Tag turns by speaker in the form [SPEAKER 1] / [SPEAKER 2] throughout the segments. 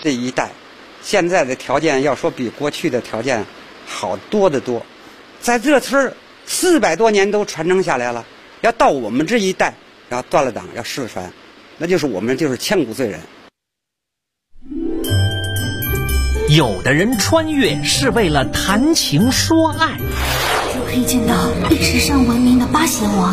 [SPEAKER 1] 这一代，现在的条件要说比过去的条件好多得多，在这村400多年都传承下来了，要到我们这一代要断了档要失传，那就是我们就是千古罪人。
[SPEAKER 2] 有的人穿越是为了谈情说爱，
[SPEAKER 3] 就可以见到历史上闻名的八贤王；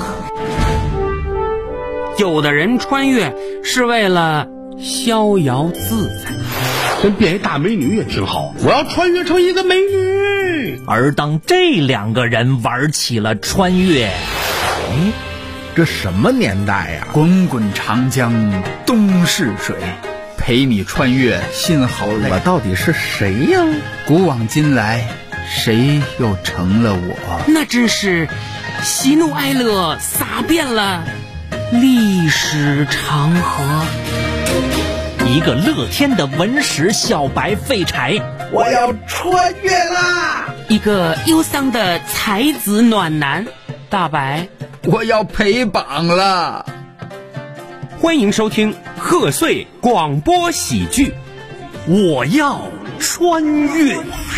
[SPEAKER 4] 有的人穿越是为了逍遥自在，
[SPEAKER 5] 跟变一大美女也挺好，我要穿越成一个美女。
[SPEAKER 2] 而当这2个人玩起了穿越，
[SPEAKER 6] 这什么年代呀？
[SPEAKER 7] 滚滚长江东逝水，陪你穿越心好累。
[SPEAKER 6] 我到底是谁呀？
[SPEAKER 7] 古往今来，谁又成了我？
[SPEAKER 4] 那真是喜怒哀乐洒遍了历史长河。
[SPEAKER 2] 一个乐天的文史小白废柴，
[SPEAKER 6] 我要穿越啦！
[SPEAKER 4] 一个忧伤的才子暖男大白，
[SPEAKER 7] 我要陪榜了。
[SPEAKER 4] 欢迎收听贺岁广播喜剧《我要穿越》。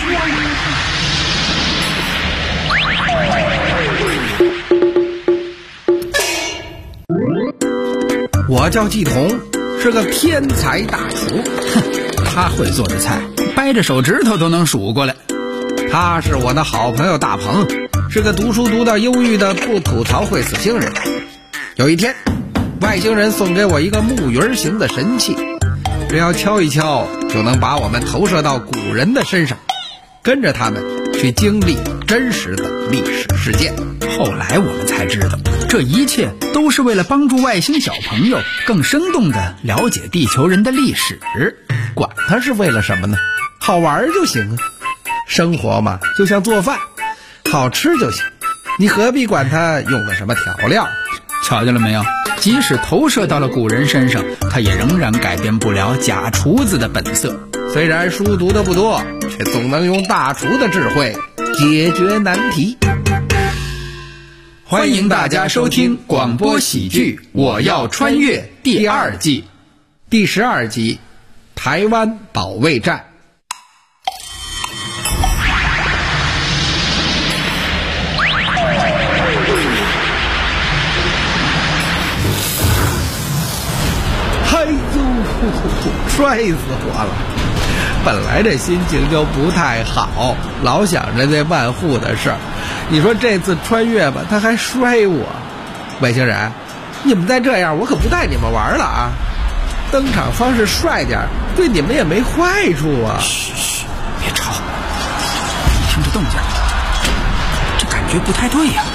[SPEAKER 6] 我叫季彤，是个天才大厨。
[SPEAKER 7] 他会做的菜，掰着手指头都能数过来。
[SPEAKER 6] 他是我的好朋友大鹏，是个读书读到忧郁的不吐槽会死星人。有一天，外星人送给我一个木鱼形的神器，只要敲一敲就能把我们投射到古人的身上，跟着他们去经历真实的历史事件。
[SPEAKER 7] 后来我们才知道，这一切都是为了帮助外星小朋友更生动地了解地球人的历史。
[SPEAKER 6] 管它是为了什么呢？好玩就行啊。生活嘛，就像做饭，好吃就行，你何必管它用的什么调料？
[SPEAKER 7] 瞧见了没有？即使投射到了古人身上，他也仍然改变不了假厨子的本色。
[SPEAKER 6] 虽然书读的不多，却总能用大厨的智慧解决难题。
[SPEAKER 7] 欢迎大家收听广播喜剧《我要穿越》第2季
[SPEAKER 6] 第12集台湾保卫战。嗨呦，帅死我了！本来这心情就不太好，老想着这万户的事儿。你说这次穿越吧，他还摔我。外星人，你们再这样，我可不带你们玩了啊！登场方式帅点，对你们也没坏处啊！
[SPEAKER 7] 嘘，别吵！听着动静，这感觉不太对呀。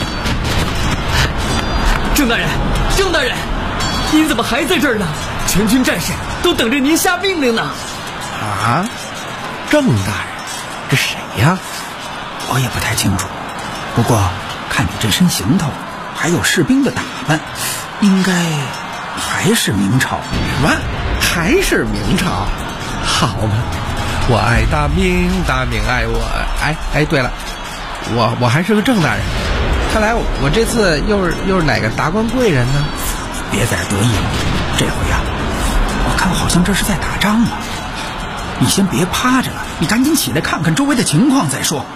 [SPEAKER 2] 郑大人，郑大人，您怎么还在这儿呢？全军战士都等着您下命令呢。
[SPEAKER 6] 啊，郑大人，这谁呀？
[SPEAKER 7] 我也不太清楚，不过看你这身行头，还有士兵的打扮，应该还是明朝。
[SPEAKER 6] 什么？还是明朝？好吧，我爱大明，大明爱我。哎，对了，我还是个郑大人。看来我这次又是哪个达官贵人呢？
[SPEAKER 7] 别在这得意了，这回呀，我看好像这是在打仗啊。你先别趴着了，你赶紧起来看看周围的情况再说。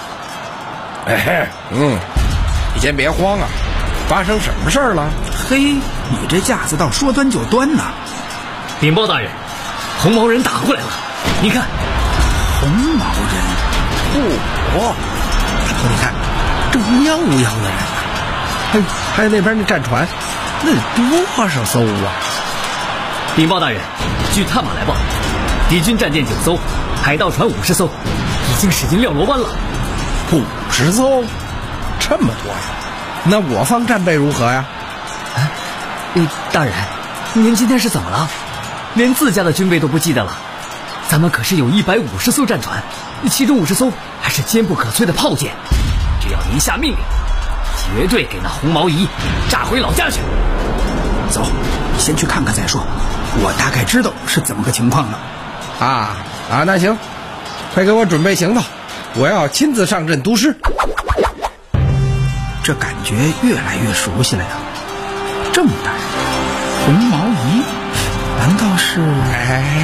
[SPEAKER 6] 你先别慌啊，发生什么事儿了？
[SPEAKER 7] 嘿，你这架子倒说端就端呐！
[SPEAKER 2] 禀报大人，红毛人打过来了，你看。
[SPEAKER 7] 红毛人？
[SPEAKER 6] 大头，你看，这乌泱乌泱的人啊，还有那边那战船，那得多少艘啊？
[SPEAKER 2] 禀报大人，据探马来报，敌军战舰9艘，海盗船50艘，已经驶进廖罗湾了。
[SPEAKER 6] 50艘，这么多呀？那我方战备如何呀？
[SPEAKER 2] 大人，您今天是怎么了？连自家的军备都不记得了？咱们可是有150艘战船，其中50艘还是坚不可摧的炮舰。只要您下命令，绝对给那红毛姨炸回老家去。
[SPEAKER 7] 走，你先去看看再说，我大概知道是怎么个情况了。
[SPEAKER 6] 那行，快给我准备行头，我要亲自上阵督师。
[SPEAKER 7] 这感觉越来越熟悉了呀。郑大人，红毛姨，难道是？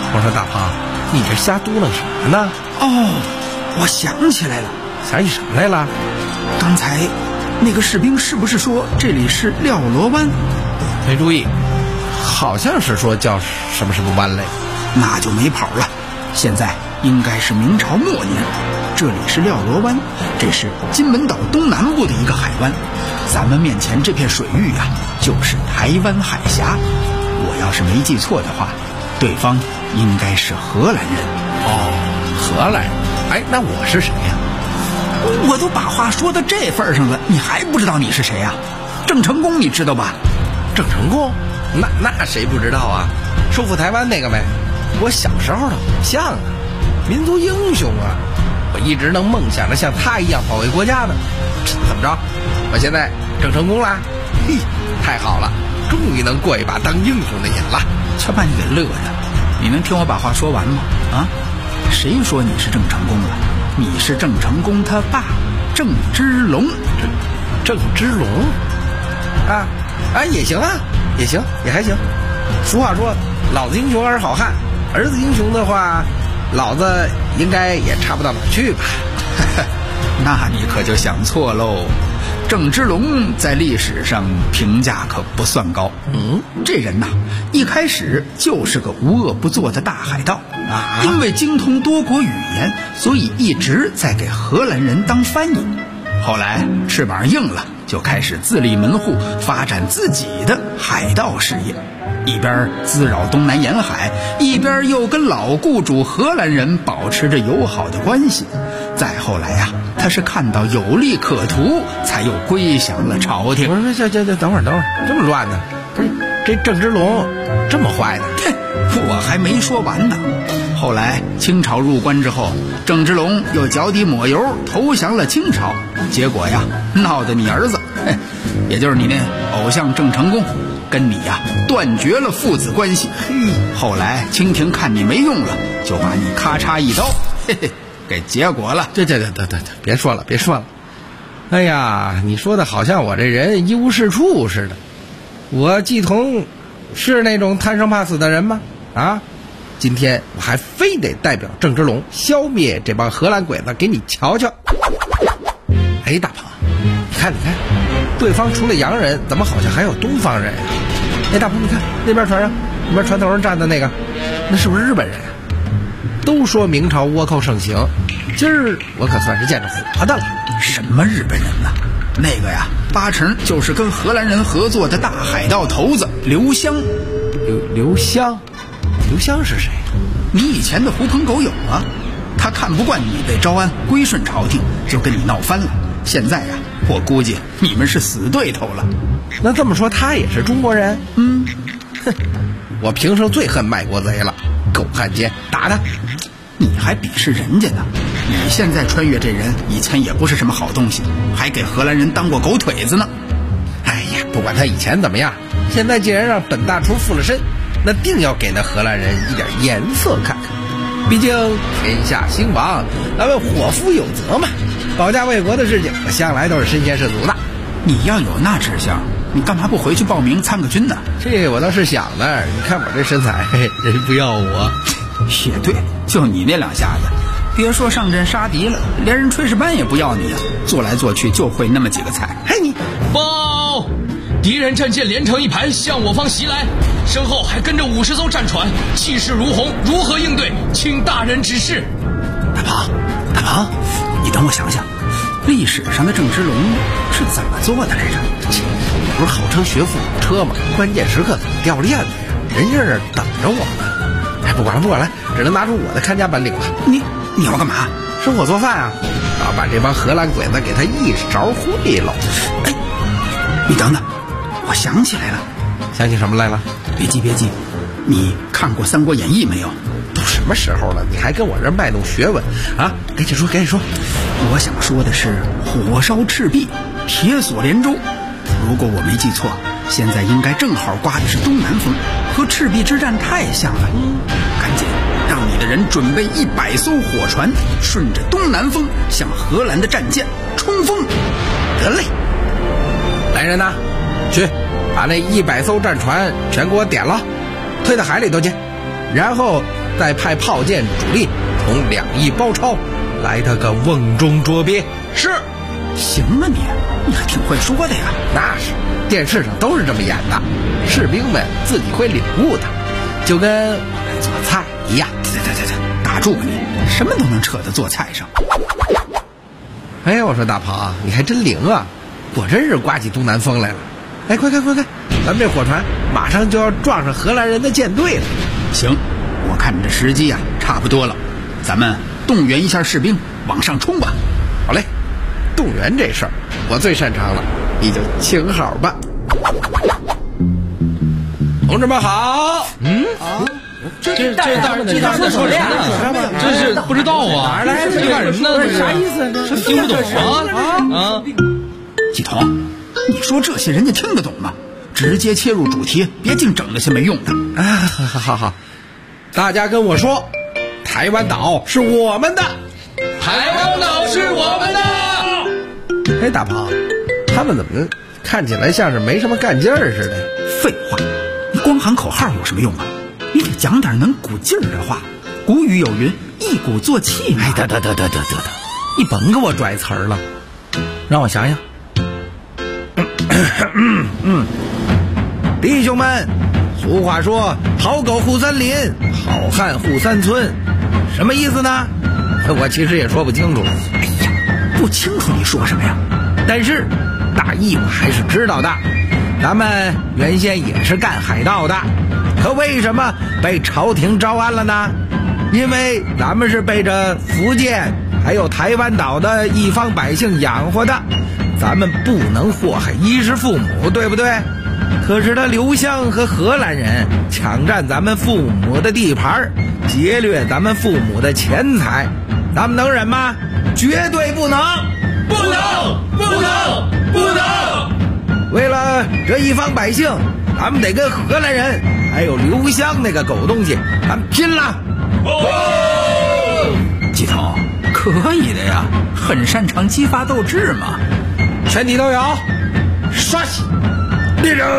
[SPEAKER 6] 我说大胖，你这瞎嘟囔什么呢？
[SPEAKER 7] 哦，我想起来了，
[SPEAKER 6] 想起什么来了？
[SPEAKER 7] 刚才那个士兵是不是说这里是廖罗湾？
[SPEAKER 6] 没注意，好像是说叫什么什么湾嘞。
[SPEAKER 7] 那就没跑了。现在应该是明朝末年，这里是廖罗湾，这是金门岛东南部的一个海湾。咱们面前这片水域啊，就是台湾海峡。我要是没记错的话，对方应该是荷兰人。
[SPEAKER 6] 荷兰人？哎，那我是谁呀？
[SPEAKER 7] 我都把话说到这份上了，你还不知道你是谁呀？郑成功你知道吧？
[SPEAKER 6] 郑成功？那谁不知道啊？收复台湾那个呗。我小时候的偶像啊，民族英雄啊，我一直能梦想着像他一样保卫国家呢。怎么着？我现在郑成功啦？嘿，太好了，终于能过一把当英雄的瘾了。
[SPEAKER 7] 这把你给乐的，你能听我把话说完吗？啊？谁说你是郑成功了？你是郑成功他爸郑芝龙。
[SPEAKER 6] 郑芝龙？啊，也行啊，也行，也还行。俗话说，老子英雄儿好汉，儿子英雄的话，老子应该也差不到哪去吧。
[SPEAKER 7] 那你可就想错喽。郑芝龙在历史上评价可不算高。这人呐，一开始就是个无恶不作的大海盗啊。因为精通多国语言，所以一直在给荷兰人当翻译。后来翅膀硬了，就开始自立门户，发展自己的海盗事业。一边滋扰东南沿海，一边又跟老雇主荷兰人保持着友好的关系。再后来呀，他是看到有利可图，才又归降了朝廷。
[SPEAKER 6] 我说等会儿，这么乱呢？这郑芝龙这么坏呢？
[SPEAKER 7] 我还没说完呢。后来清朝入关之后，郑芝龙又脚底抹油投降了清朝，结果呀，闹得你儿子，也就是你那偶像郑成功，跟你呀断绝了父子关系。后来清廷看你没用了，就把你咔嚓一刀，给结果了。
[SPEAKER 6] 对，别说了。哎呀，你说的好像我这人一无是处似的。我季同是那种贪生怕死的人吗？啊，今天我还非得代表郑芝龙消灭这帮荷兰鬼子，给你瞧瞧。哎，大胖，你看，对方除了洋人，怎么好像还有东方人呀？哎，大胖，你看那边船上，那边船头上站的那个，那是不是日本人啊？都说明朝倭寇盛行，今儿我可算是见着活的了。
[SPEAKER 7] 什么日本人呢？那个呀，八成就是跟荷兰人合作的大海盗头子刘湘。
[SPEAKER 6] 刘湘是谁？
[SPEAKER 7] 你以前的狐朋狗友啊。他看不惯你被招安归顺朝廷，就跟你闹翻了。现在呀，我估计你们是死对头了。
[SPEAKER 6] 那这么说，他也是中国人？我平生最恨卖国贼了，狗汉奸，打他！
[SPEAKER 7] 你还鄙视人家呢？你现在穿越这人，以前也不是什么好东西，还给荷兰人当过狗腿子呢。
[SPEAKER 6] 哎呀，不管他以前怎么样，现在既然让本大厨附了身，那定要给那荷兰人一点颜色看看。毕竟天下兴亡，咱们伙夫有责嘛。保家卫国的事情，我向来都是身先士卒的。
[SPEAKER 7] 你要有那志向，你干嘛不回去报名参个军呢？
[SPEAKER 6] 这我倒是想的，你看我这身材，人不要我。
[SPEAKER 7] 也对，就你那两下子，别说上阵杀敌了，连人炊事班也不要你啊！做来做去就会那么几个菜。
[SPEAKER 6] 嘿你！
[SPEAKER 2] 报！敌人战舰连成一排向我方袭来，身后还跟着50艘战船，气势如虹，如何应对？请大人指示。
[SPEAKER 7] 大庞，你等我想想，历史上的郑芝龙是怎么做的来着？
[SPEAKER 6] 你不是号称学富五车吗？关键时刻怎么掉链子呀？人家这等着我呢。哎，不管了，只能拿出我的看家本领了。
[SPEAKER 7] 你要干嘛？
[SPEAKER 6] 生火做饭啊！要把这帮荷兰鬼子给他一勺烩了。
[SPEAKER 7] 哎，你等等，我想起来了。
[SPEAKER 6] 想起什么来了？
[SPEAKER 7] 别急，你看过《三国演义》没有？
[SPEAKER 6] 都什么时候了，你还跟我这卖弄学问啊？赶紧说。
[SPEAKER 7] 我想说的是火烧赤壁，铁锁连州。如果我没记错，现在应该正好刮的是东南风，和赤壁之战太像了。赶紧让你的人准备100艘火船，顺着东南风向荷兰的战舰冲锋。得嘞，
[SPEAKER 6] 来人呐，去把那100艘战船全给我点了，推到海里头去，然后再派炮舰主力从两翼包抄，来他个瓮中捉鳖。
[SPEAKER 7] 是，行啊你还挺会说的呀。
[SPEAKER 6] 那是，电视上都是这么演的，士兵们自己会领悟的，就跟我们做菜一样。
[SPEAKER 7] 对，打住吧你，什么都能扯到做菜上。
[SPEAKER 6] 哎呀，我说大鹏，你还真灵啊，果真是刮起东南风来了。哎，快看，咱们这火船马上就要撞上荷兰人的舰队了。
[SPEAKER 7] 行，我看这时机啊差不多了，咱们动员一下士兵往上冲吧。
[SPEAKER 6] 好嘞，动员这事儿我最擅长了，你就请好吧。同志们好。
[SPEAKER 5] 这大人在说什么呢？这是不知道啊！这干什么呢？
[SPEAKER 6] 啥意思？
[SPEAKER 5] 这听不懂啊！
[SPEAKER 7] 季彤，你说这些人家听得懂吗？直接切入主题，别净整那些没用的。
[SPEAKER 6] 好，大家跟我说，台湾岛是我们的，
[SPEAKER 5] 台湾岛是我们的。
[SPEAKER 6] 哎，大鹏，他们怎么看起来像是没什么干劲儿似的？
[SPEAKER 7] 废话，你光喊口号有什么用啊？你得讲点能鼓劲儿的话。古语有云，一鼓作气嘛。
[SPEAKER 6] 哎，得，你甭给我拽词儿了，让我想想。弟兄们，俗话说好狗护森林，好汉护三村，什么意思呢？我其实也说不清楚。
[SPEAKER 7] 哎呀，不清楚你说什么呀？
[SPEAKER 6] 但是大意我还是知道的。咱们原先也是干海盗的，可为什么被朝廷招安了呢？因为咱们是被这福建还有台湾岛的一方百姓养活的，咱们不能祸害衣食父母，对不对？可是他刘湘和荷兰人抢占咱们父母的地盘，劫掠咱们父母的钱财，咱们能忍吗？绝对不能！
[SPEAKER 5] 不能！
[SPEAKER 6] 为了这一方百姓，咱们得跟荷兰人还有刘湘那个狗东西咱们拼了！
[SPEAKER 7] 季彤，可以的呀，很擅长激发斗志嘛。
[SPEAKER 6] 全体都有，刷起立正。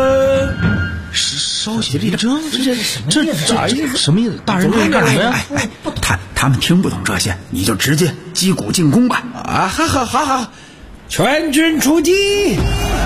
[SPEAKER 5] 稍息立正，这啥意思？什么意思？大人这是干什么呀？
[SPEAKER 7] 他们听不懂这些，你就直接击鼓进攻吧。
[SPEAKER 6] 啊，好，全军出击！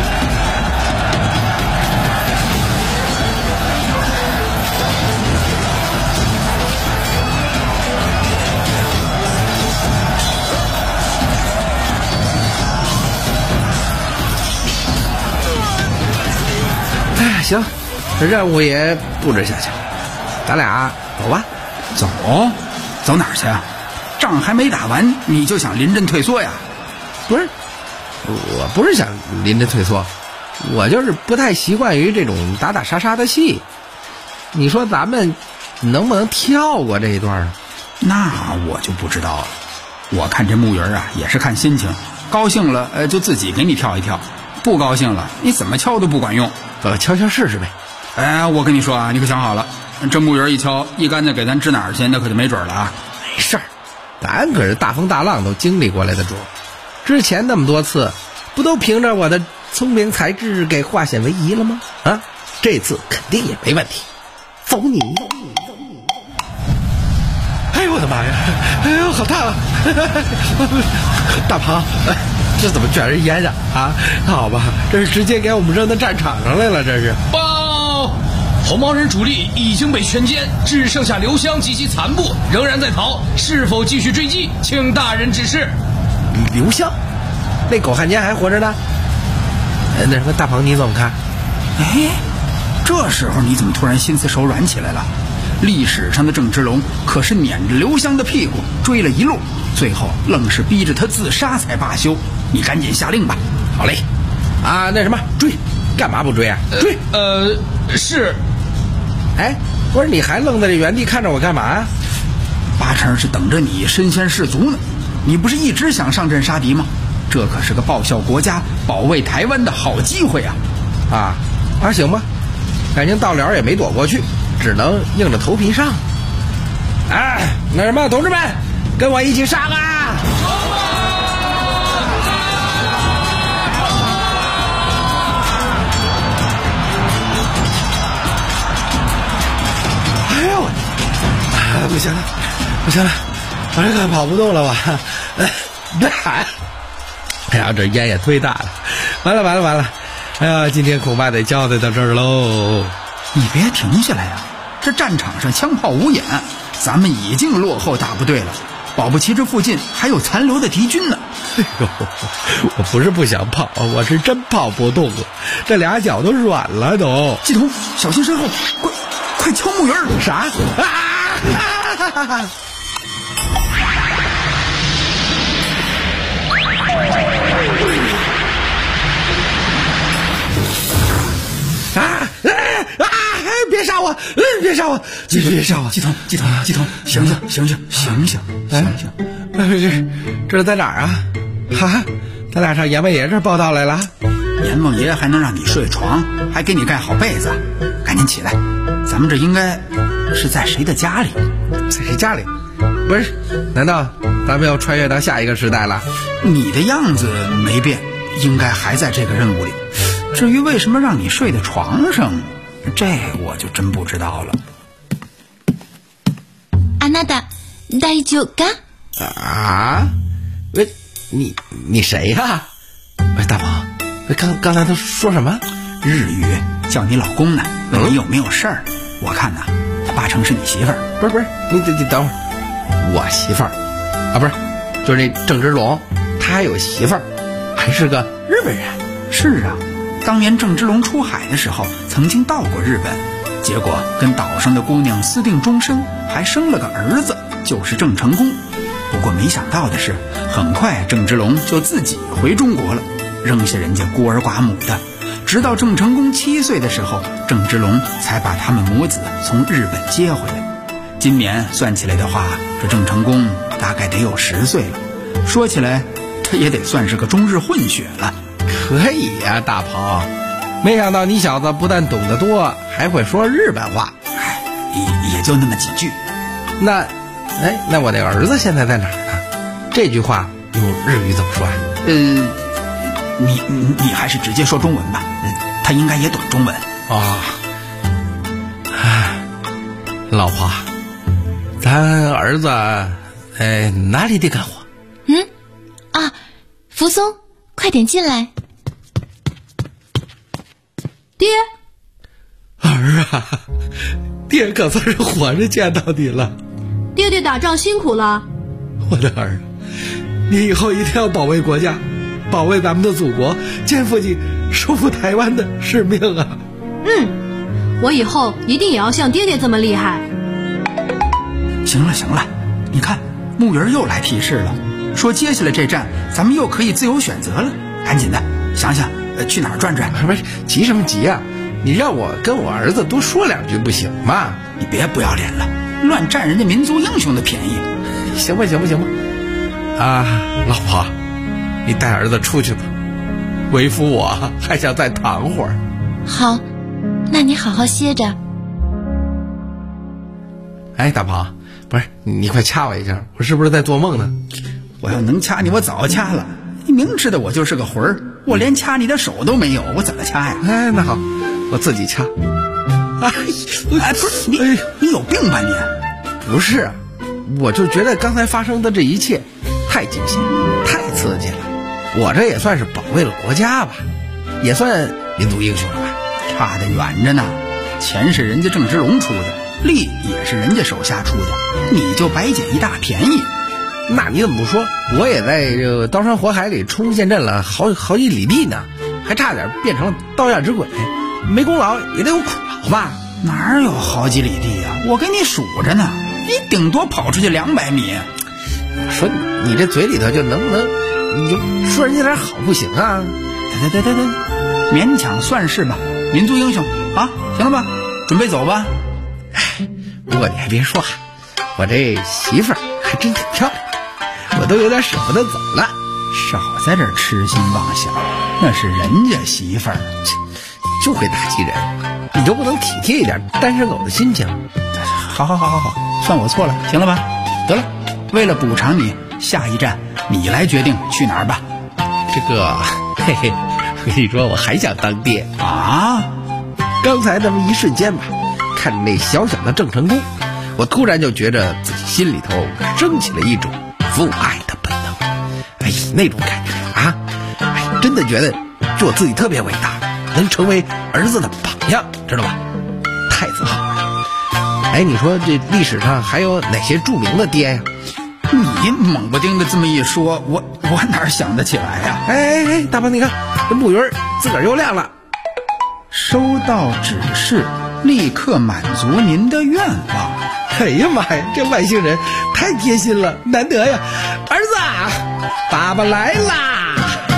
[SPEAKER 6] 哎，行，这任务也布置下去了，咱俩走吧。
[SPEAKER 7] 走哪儿去啊？仗还没打完，你就想临阵退缩呀？
[SPEAKER 6] 不是，我不是想临阵退缩，我就是不太习惯于这种打打杀杀的戏。你说咱们能不能跳过这一段啊？
[SPEAKER 7] 那我就不知道了。我看这木鱼啊，也是看心情，高兴了就自己给你跳一跳，不高兴了你怎么敲都不管用。
[SPEAKER 6] 敲试试呗。
[SPEAKER 7] 哎，我跟你说啊，你可想好了，这木鱼一敲，一竿子给咱指哪儿去，那可就没准了啊。
[SPEAKER 6] 没事儿，咱可是大风大浪都经历过来的主，之前那么多次，不都凭着我的聪明才智给化险为夷了吗？啊，这次肯定也没问题。走你！哎呦我的妈呀！哎呦，好烫啊！大鹏，这怎么全是烟啊？啊，好吧，这是直接给我们扔到战场上来了，这是。
[SPEAKER 5] 报！红毛人主力已经被全歼，只剩下刘湘及其残部仍然在逃，是否继续追击，请大人指示。
[SPEAKER 6] 刘湘，那狗汉奸还活着呢。那什么，大鹏你怎么看？
[SPEAKER 7] 哎，这时候你怎么突然心慈手软起来了？历史上的郑芝龙可是撵着刘湘的屁股追了一路，最后愣是逼着他自杀才罢休。你赶紧下令吧。
[SPEAKER 6] 好嘞。啊，那什么，追，干嘛不追啊？追。
[SPEAKER 5] 是。
[SPEAKER 6] 哎，不是你还愣在这原地看着我干嘛？
[SPEAKER 7] 八成是等着你身先士卒呢。你不是一直想上阵杀敌吗？这可是个报效国家、保卫台湾的好机会啊！
[SPEAKER 6] 啊，行吧，感情到了也没躲过去，只能硬着头皮上。哎，那什么，同志们，跟我一起上啊！哎呦， 不行了，我这可跑不动了吧？哎呀，这烟也忒大了，完了！哎呀，今天恐怕得交代到这儿喽。
[SPEAKER 7] 你别停下来呀！这战场上枪炮无眼，咱们已经落后大部队了，保不齐这附近还有残留的敌军呢。
[SPEAKER 6] 哎呦，我不是不想跑，我是真跑不动了，这俩脚都软了都。
[SPEAKER 7] 季童，小心身后，快敲木鱼儿！
[SPEAKER 6] 啥？别杀我！别杀我！别杀我！
[SPEAKER 7] 季童，醒醒！
[SPEAKER 6] 这是在哪儿啊？哈，咱俩上阎王爷这儿报道来了。
[SPEAKER 7] 阎王爷还能让你睡床，还给你盖好被子，赶紧起来！咱们这应该是在谁的家里？
[SPEAKER 6] 在谁家里？不是，难道咱们要穿越到下一个时代了？
[SPEAKER 7] 你的样子没变，应该还在这个任务里。至于为什么让你睡在床上，这我就真不知道了。
[SPEAKER 3] あなた大丈夫か？
[SPEAKER 6] 啊？喂，你谁呀？喂，大宝，刚才他说什么？
[SPEAKER 7] 日语叫你老公呢，问你有没有事儿。我看呐，他八成是你媳妇儿。
[SPEAKER 6] 不是，你等会儿，我媳妇儿啊，不是，就是那郑芝龙，他还有媳妇儿，还是个日本人。
[SPEAKER 7] 是啊，当年郑芝龙出海的时候，曾经到过日本，结果跟岛上的姑娘私定终身，还生了个儿子，就是郑成功。不过没想到的是，很快郑芝龙就自己回中国了，扔下人家孤儿寡母的。直到郑成功7岁的时候，郑芝龙才把他们母子从日本接回来。今年算起来的话，这郑成功大概得有10岁了。说起来，他也得算是个中日混血了。
[SPEAKER 6] 可以呀，大鹏，没想到你小子不但懂得多，还会说日本话。
[SPEAKER 7] 也就那么几句。
[SPEAKER 6] 那我那儿子现在在哪儿呢？这句话用日语怎么说呀？
[SPEAKER 7] 你还是直接说中文吧，他应该也懂中文。
[SPEAKER 6] 老婆，咱儿子哪里得干活？
[SPEAKER 3] 扶松，快点进来。
[SPEAKER 8] 爹，
[SPEAKER 6] 儿啊，爹可算是活着见到你了。
[SPEAKER 8] 爹爹打仗辛苦了。
[SPEAKER 6] 我的儿，你以后一定要保卫国家，保卫咱们的祖国，肩负起收复台湾的使命啊！
[SPEAKER 8] 我以后一定也要像爹爹这么厉害。
[SPEAKER 7] 行了，你看木鱼又来提示了，说接下来这站咱们又可以自由选择了。赶紧的想想去哪儿转转。
[SPEAKER 6] 不是，急什么急啊？你让我跟我儿子多说2句不行吗？
[SPEAKER 7] 你别不要脸了，乱占人家民族英雄的便宜。
[SPEAKER 6] 行吧老婆，你带儿子出去吧，为夫我还想再躺会儿。
[SPEAKER 3] 好，那你好好歇着。
[SPEAKER 6] 大鹏，不是，你快掐我一下，我是不是在做梦呢？
[SPEAKER 7] 我要能掐你，我早掐了。你明知道我就是个魂儿，我连掐你的手都没有，我怎么掐呀？
[SPEAKER 6] 那好，我自己掐。
[SPEAKER 7] 不是你有病吧你？
[SPEAKER 6] 不是，我就觉得刚才发生的这一切太惊险，太刺激了。我这也算是保卫了国家吧，也算民族英雄了吧？
[SPEAKER 7] 差得远着呢。钱是人家郑芝龙出的，力也是人家手下出的，你就白捡一大便宜。
[SPEAKER 6] 那你怎么不说？我也在这个刀山火海里冲陷阵了好几里地呢，还差点变成了刀下之鬼，没功劳也得有苦劳吧？
[SPEAKER 7] 哪有好几里地呀？我给你数着呢，你顶多跑出去200米。
[SPEAKER 6] 我说你这嘴里头就能不能，你就说人家点好不行啊？
[SPEAKER 7] 对，勉强算是吧，民族英雄啊，行了吧？准备走吧。
[SPEAKER 6] 不过你还别说，我这媳妇儿还真挺漂亮，我都有点舍不得走了。
[SPEAKER 7] 少在这儿痴心妄想，那是人家媳妇儿，
[SPEAKER 6] 就会打击人，你就不能体贴一点单身狗的心情？
[SPEAKER 7] 好，算我错了，行了吧？得了，为了补偿你，下一站你来决定去哪儿吧。
[SPEAKER 6] 这个，我跟你说，我还想当爹啊！刚才那么一瞬间吧，看着那小小的郑成功， 我突然就觉着自己心里头升起了一种父爱的本能。哎，那种感觉啊，哎，真的觉得做自己特别伟大，能成为儿子的榜样，知道吧？太自豪了。哎，你说这历史上还有哪些著名的爹呀？
[SPEAKER 7] 你猛不丁的这么一说，我哪想得起来呀？
[SPEAKER 6] 哎，大鹏，你看这木鱼自个儿又亮了。
[SPEAKER 7] 收到指示，立刻满足您的愿望。
[SPEAKER 6] 哎呀妈呀，这外星人太贴心了，难得呀！儿子，爸爸来啦！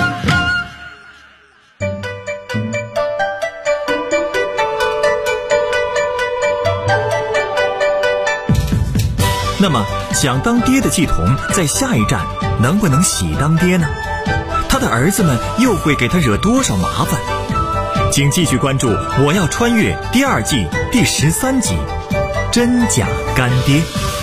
[SPEAKER 9] 那么，想当爹的季童在下一站能不能喜当爹呢？他的儿子们又会给他惹多少麻烦？请继续关注《我要穿越》第2季第13集《真假干爹》。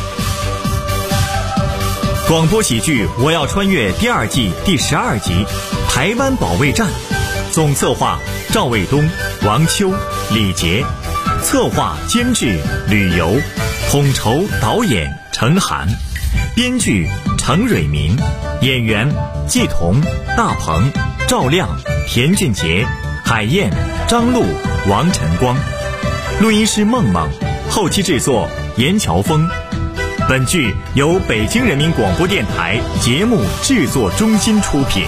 [SPEAKER 9] 广播喜剧《我要穿越》第2季第12集《台湾保卫战》，总策划赵卫东、王秋、李杰，策划监制吕游，统筹导演程涵，编剧程蕊民，演员季童、大鹏、赵亮、田俊杰、海燕、张璐、王晨光，录音师梦梦，后期制作严乔峰。本剧由北京人民广播电台节目制作中心出品。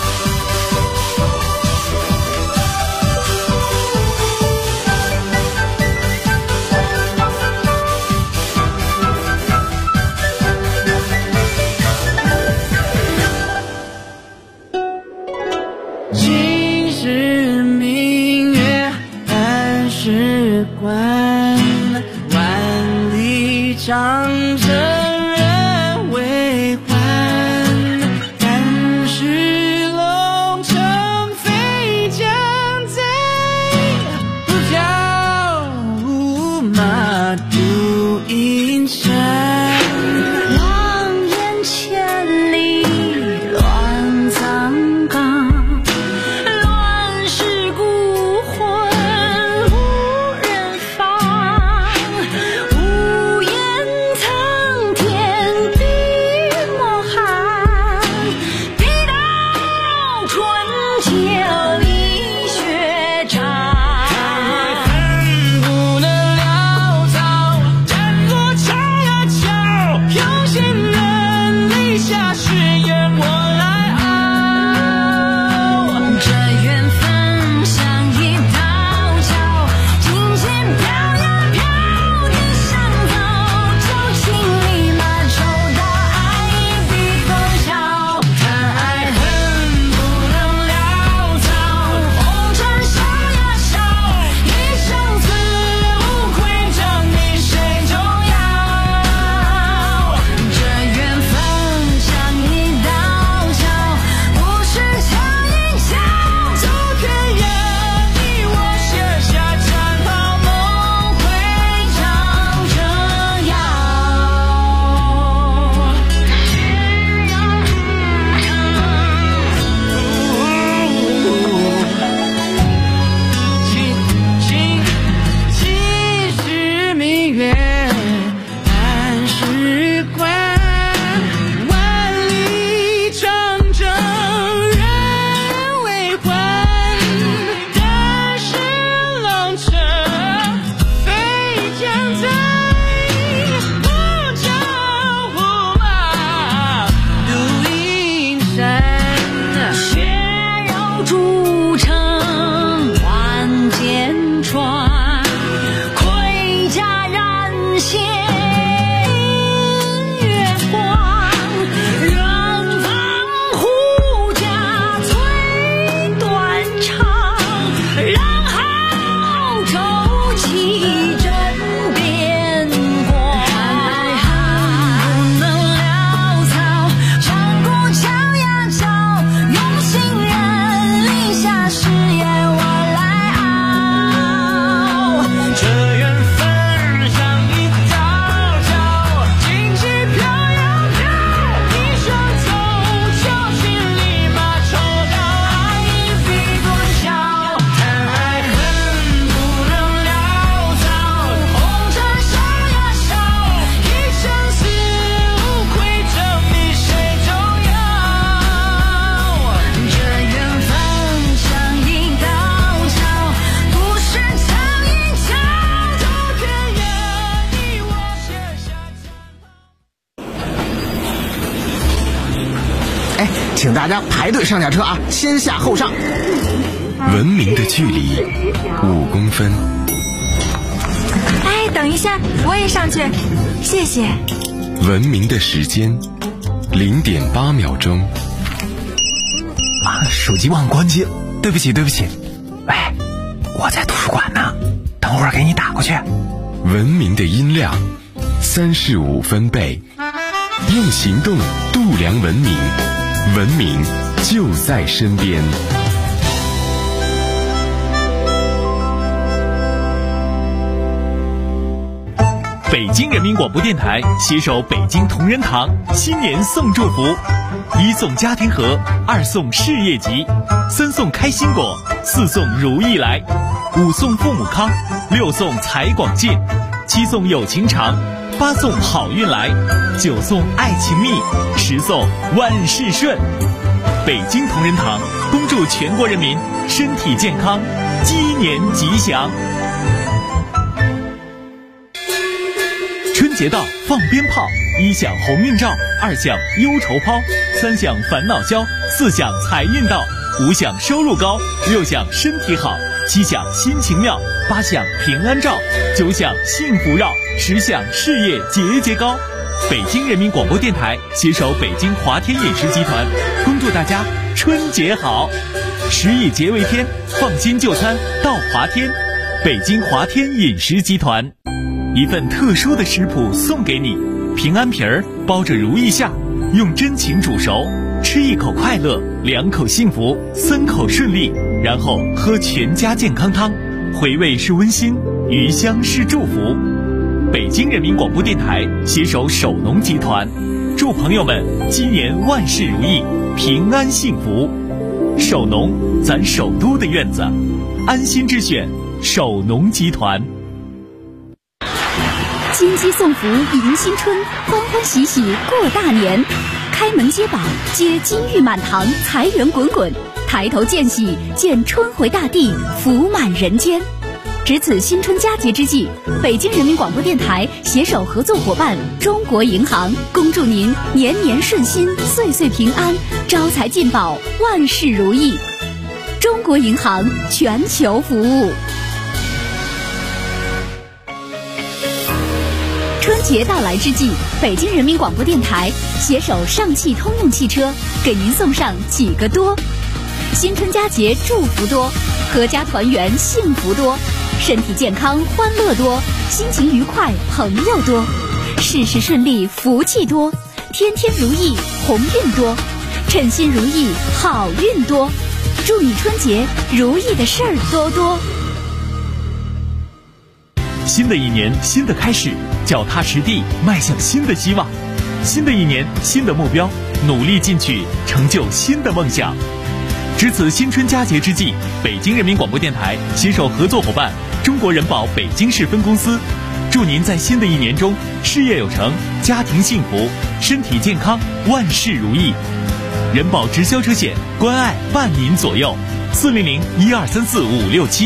[SPEAKER 10] 长征人未还，但是哎，请大家排队上下车啊，先下后上。
[SPEAKER 11] 文明的距离5公分。
[SPEAKER 12] 哎，等一下，我也上去，谢谢。
[SPEAKER 11] 文明的时间0.8秒钟。
[SPEAKER 2] 啊，手机忘关机了，对不起。喂，我在图书馆呢，等会儿给你打过去。
[SPEAKER 11] 文明的音量35分贝。用行动度量文明，文明就在身边。
[SPEAKER 9] 北京人民广播电台携手北京同仁堂新年送祝福：1送家庭盒，2送事业吉，3送开心果，4送如意来，5送父母康，6送财广进，7送有情长，8送好运来，9送爱情蜜，10送万事顺。北京同仁堂恭祝全国人民身体健康，鸡年吉祥。春节到，放鞭炮，1响鸿运照，2响忧愁抛，3响烦恼消，4响财运到，5响收入高，6响身体好，7响心情妙，8响平安照，9响幸福绕，10响事业节节高。北京人民广播电台携手北京华天饮食集团，恭祝大家春节好！食以节为天，放心就餐到华天。北京华天饮食集团，一份特殊的食谱送给你：平安皮儿包着如意馅，用真情煮熟，吃1口快乐，2口幸福，3口顺利，然后喝全家健康汤，回味是温馨，余香是祝福。北京人民广播电台携手首农集团，祝朋友们鸡年万事如意，平安幸福。首农，咱首都的院子，安心之选，首农集团。
[SPEAKER 3] 金鸡送福迎新春，欢欢喜喜过大年。开门接宝，接金玉满堂，财源滚滚；抬头见喜，见春回大地，福满人间。值此新春佳节之际，北京人民广播电台携手合作伙伴中国银行，恭祝您年年顺心，岁岁平安，招财进宝，万事如意。中国银行全球服务。春节到来之际，北京人民广播电台携手上汽通用汽车，给您送上几个多：新春佳节祝福多，阖家团圆幸福多，身体健康欢乐多，心情愉快朋友多，事事顺利福气多，天天如意鸿运多，称心如意好运多。祝你春节如意的事儿多多。
[SPEAKER 9] 新的一年，新的开始，脚踏实地迈向新的希望。新的一年，新的目标，努力进取，成就新的梦想。值此新春佳节之际，北京人民广播电台携手合作伙伴中国人保北京市分公司，祝您在新的一年中事业有成，家庭幸福，身体健康，万事如意。人保直销车险，关爱伴您左右，400-1234-5567。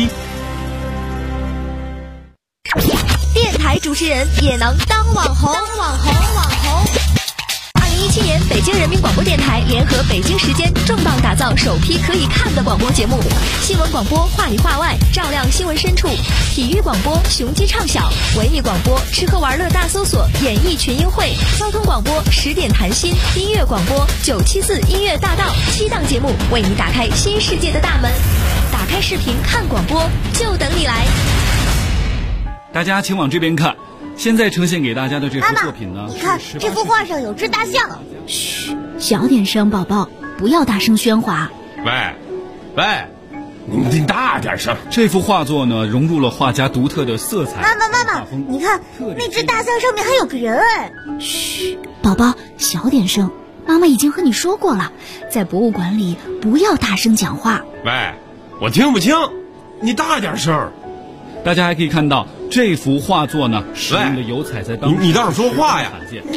[SPEAKER 13] 电台主持人也能当网红。2017年，北京人民广播电台联合北京时间重磅打造首批可以看的广播节目：新闻广播话里话外，照亮新闻深处；体育广播雄鸡唱晓；文艺广播吃喝玩乐大搜索，演艺群英会；交通广播10点谈心；音乐广播974音乐大道。7档节目为你打开新世界的大门。打开视频看广播，就等你来。
[SPEAKER 14] 大家请往这边看，现在呈现给大家的这幅作品呢，
[SPEAKER 15] 你看这幅画上有只大象。
[SPEAKER 3] 嘘，小点声，宝宝，不要大声喧哗。
[SPEAKER 14] 喂，你大点声。这幅画作呢，融入了画家独特的色彩。
[SPEAKER 15] 妈妈，你看那只大象上面还有个人哎。
[SPEAKER 3] 嘘，宝宝，小点声。妈妈已经和你说过了，在博物馆里不要大声讲话。
[SPEAKER 16] 喂，我听不清，你大点声。
[SPEAKER 14] 大家还可以看到这幅画作呢，使用的油彩在当时
[SPEAKER 16] 你倒是说话呀！
[SPEAKER 15] 你